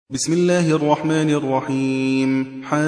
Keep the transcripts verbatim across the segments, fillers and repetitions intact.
بسم الله الرحمن الرحيم.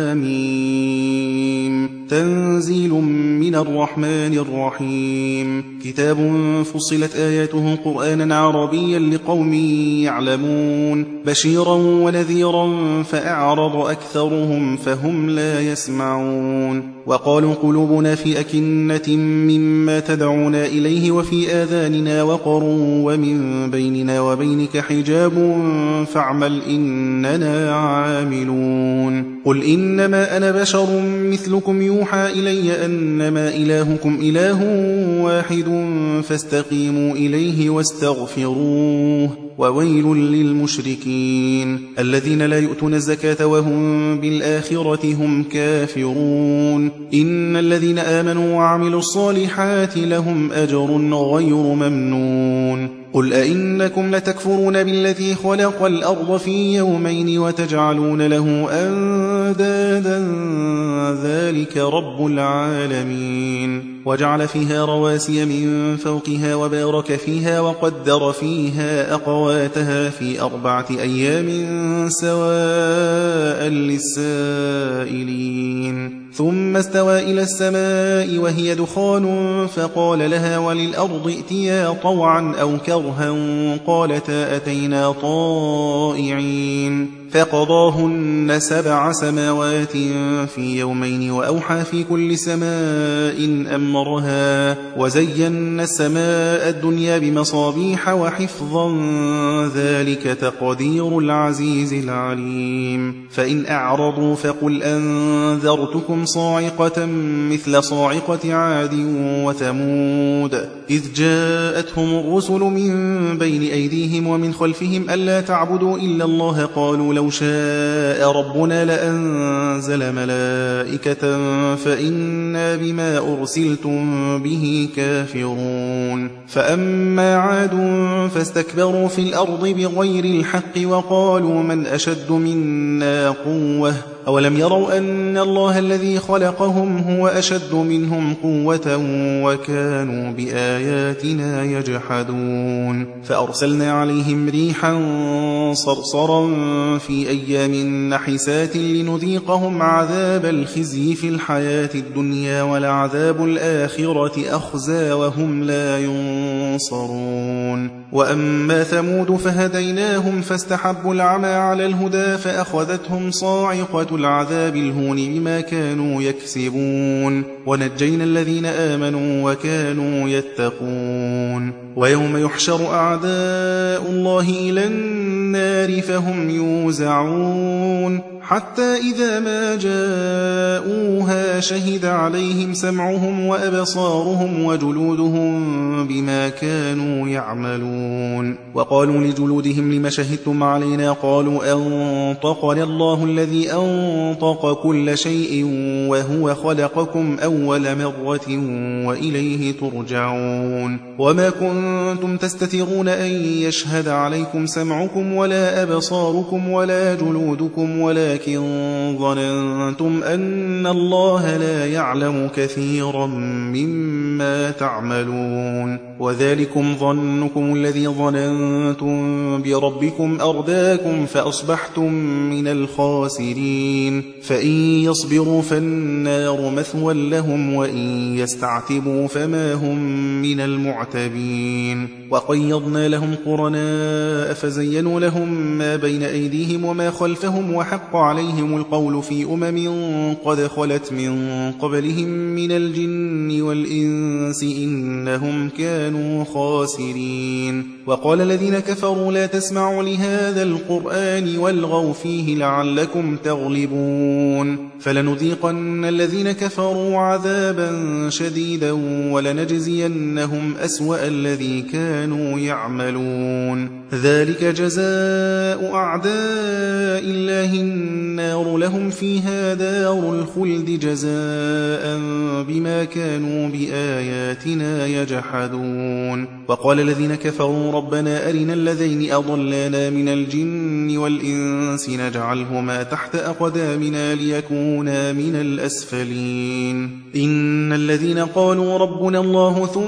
حميم. تنزيل من الرحمن الرحيم. كتاب فصلت آياته قرآنا عربيا لقوم يعلمون، بشيرا ونذيرا فأعرض أكثرهم فهم لا يسمعون. وقالوا قلوبنا في أكنة مما تدعونا إليه وفي آذاننا وقر ومن بيننا وبينك حجاب فاعمل إننا عاملون. قل إنما أنا بشر مثلكم يوحى إلي أنما إلهكم إله واحد فاستقيموا إليه واستغفروه وويل للمشركين الذين لا يؤتون الزكاة وهم بالآخرة هم كافرون. إن الذين آمنوا وعملوا الصالحات لهم أجر غير ممنون. قل أئنكم لتكفرون بالذي خلق الأرض في يومين وتجعلون له أندادا ذلك رب العالمين. وجعل فيها رواسي من فوقها وبارك فيها وقدر فيها أقواتها في أربعة أيام سواء للسائلين. ثم استوى إلى السماء وهي دخان فقال لها وللأرض ائتيا طوعا أو كرها قالتا أتينا طائعين. فقضاهن سبع سماوات في يومين وأوحى في كل سماء أمرها وزينا السماء الدنيا بمصابيح وحفظا ذلك تقدير العزيز العليم. فإن أعرضوا فقل أنذرتكم صاعقة مثل صاعقة عاد وثمود إذ جاءتهم الرسل من بين أيديهم ومن خلفهم ألا تعبدوا إلا الله قالوا لو شاء ربنا لأنزل ملائكة فإنا بما أرسلتم به كافرون. فأما عاد فاستكبروا في الأرض بغير الحق وقالوا من أشد منا قوة أولم يروا أن الله الذي خلقهم هو أشد منهم قوة وكانوا بآياتنا يجحدون. فأرسلنا عليهم ريحا صرصرا في أيام نحسات لنذيقهم عذاب الخزي في الحياة الدنيا ولعذاب الآخرة أخزى وهم لا ينصرون. وأما ثمود فهديناهم فاستحبوا العمى على الهدى فأخذتهم صاعقة العذاب الهون بما كانوا يكسبون ونجينا الذين آمنوا وكانوا يتقون. ويوم يحشر أعداء الله إلى النار فهم يوزعون حتى إذا ما جاءوها شهد عليهم سمعهم وأبصارهم وجلودهم بما كانوا يعملون. وقالوا لجلودهم لم شهدتم علينا قالوا أنطقنا الله الذي أنطق كل شيء وهو خلقكم أول مرة وإليه ترجعون. وما كنتم تستترون أن يشهد عليكم سمعكم ولا أبصاركم ولا جلودكم ولكن ظننتم أن الله لا يعلم كثيرا مما تعملون. وذلكم ظنكم الذي ظننتم بربكم أرداكم فأصبحتم من الخاسرين. فإن يصبروا فالنار مثوى لهم وإن يستعتبوا فما هم من المعتبين. وقيضنا لهم قرناء فزينوا لهم ما بين أيديهم وما خلفهم وحق عليهم القول في أمم قد خلت من قبلهم من الجن والإنس إنهم كانوا خاسرين. وقال الذين كفروا لا تسمعوا لهذا القرآن والغوا فيه لعلكم تغلبون. فلنذيقن الذين كفروا عذابا شديدا ولنجزينهم أسوأ الذي كانوا يعملون. ذلك جزاء أعداء الله النار لهم فيها دار الخلد جزاء بما كانوا بآياتنا يجحدون. وقال الذين كفروا ربنا أرنا الذين أضلانا من الجن والإنس نجعلهما تحت أقدامنا ليكونا من الأسفلين. إن الذين قالوا ربنا الله ثم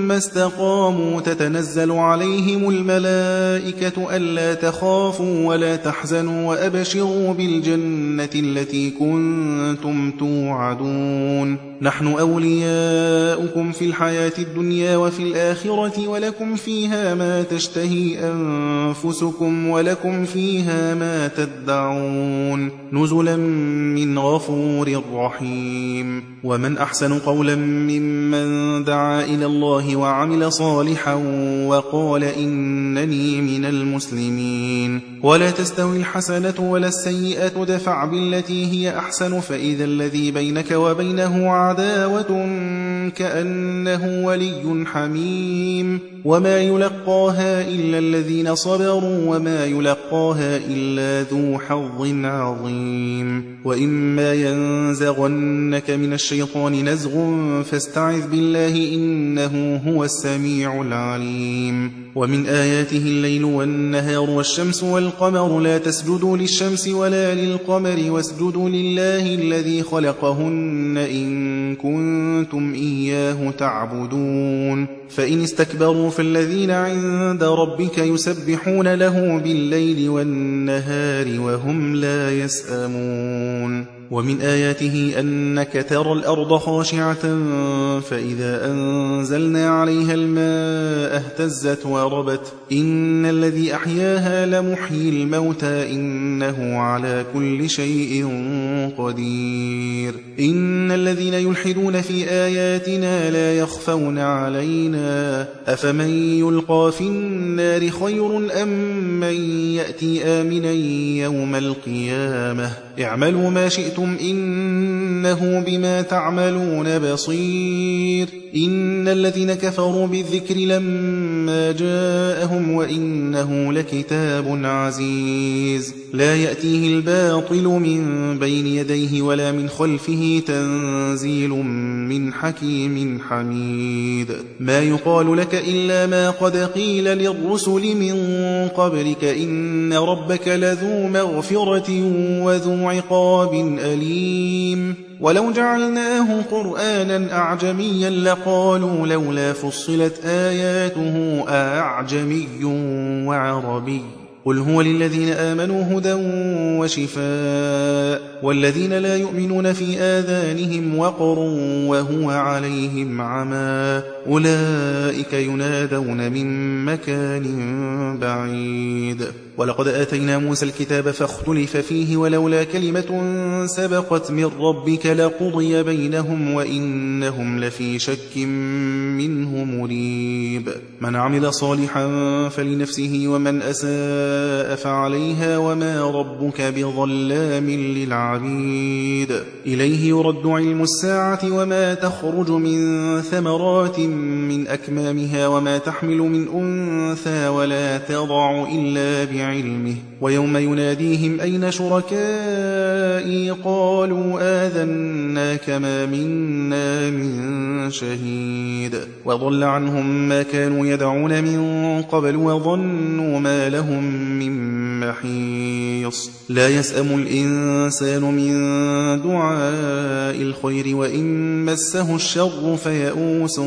ثم استقاموا تتنزل عليهم الملائكة ألا تخافوا ولا تحزنوا وأبشروا بالجنة التي كنتم توعدون نحن أولياؤكم في الحياة الدنيا وفي الآخرة ولكم فيها ما تشتهي أنفسكم ولكم فيها ما تدعون نزلا من غفور رحيم ومن أحسن قولا ممن دعا إلى الله وعمل صالحا وقال إنني من المسلمين ولا تستوي الحسنة ولا السيئة دفع بالتي هي أحسن فإذا الذي بينك وبينه عداوة كأنه ولي حميم وما يلقاها إلا الذين صبروا وما يلقاها إلا ذو حظ عظيم وإما ينزغنك من الشيطان نزغ فاستعذ بالله إنه هو السميع العليم ومن آياته الليل والنهار والشمس والقمر لا تسجدوا للشمس ولا للقمر واسجدوا لله الذي خلقهن إن كنتم إياه تعبدون فإن استكبروا فالذين عند ربك يسبحون له بالليل والنهار وهم لا يسأمون ومن آياته أنك ترى الأرض خاشعة فإذا أنزلنا عليها الماء اهتزت وربت إن الذي أحياها لمحيي الموتى إنه على كل شيء قدير إن الذين يلحدون في آياتنا لا يخفون علينا أفمن يلقى في النار خير أم من يأتي آمنا يوم القيامة اعملوا ما شئتم إنه بما تعملون بصير إن الذين كفروا بالذكر لما جاءهم وإنه لكتاب عزيز لا يأتيه الباطل من بين يديه ولا من خلفه تنزيل من حكيم حميد ما يقال لك إلا ما قد قيل للرسل من قبلك إن ربك لذو مغفرة وذو عقاب أليم ولو جعلناه قرآنا أعجميا لقالوا لولا فصلت آياته أعجمي وعربي قل هو للذين آمنوا هدى وشفاء والذين لا يؤمنون في آذانهم وقر وهو عليهم عمى أولئك ينادون من مكان بعيد ولقد آتينا موسى الكتاب فاختلف فيه ولولا كلمة سبقت من ربك لقضي بينهم وإنهم لفي شك منه مريب من عمل صالحا فلنفسه ومن أساء فعليها وما ربك بظلام للعبيد إليه يرد علم الساعة وما تخرج من ثمرات من أكمامها وما تحمل من أنثى ولا تضع إلا بعلمه ويوم يناديهم أين شركائي قالوا آذناك ما منا من شهيد وضل عنهم ما كانوا يدعون من قبل وظنوا ما لهم من محيص لا يسأم الإنسان من دعاء الخير وإن مسه الشر فيئوس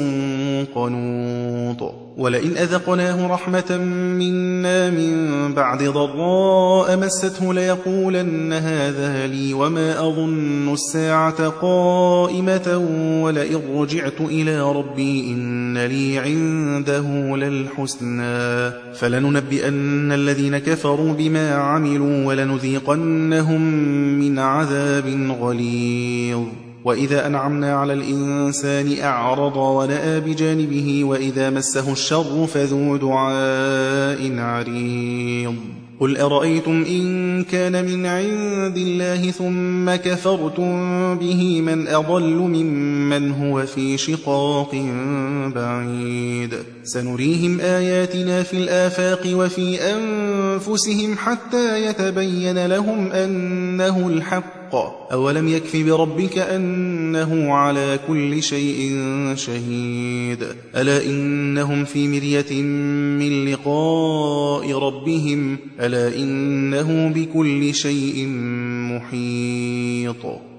قنوط ولئن أذقناه رحمة منا من بعد ضراء مسته ليقولن هذا لي وما أظن الساعة قائمة ولئن رجعت إلى ربي إن لي عنده للحسنى فلننبئن الذين كفروا بما عملوا ولنذيقنهم من عذاب غليظ وإذا أنعمنا على الإنسان أعرض ونأى بجانبه وإذا مسه الشر فذو دعاء عريض قل أرأيتم إن كان من عند الله ثم كفرتم به من أضل ممن هو في شقاق بعيد سنريهم آياتنا في الآفاق وفي أنفسهم حتى يتبين لهم أنه الحق أولم يكف بربك أنه على كل شيء شهيد ألا إنهم في مرية من لقاء ربهم ألا إنه بكل شيء محيط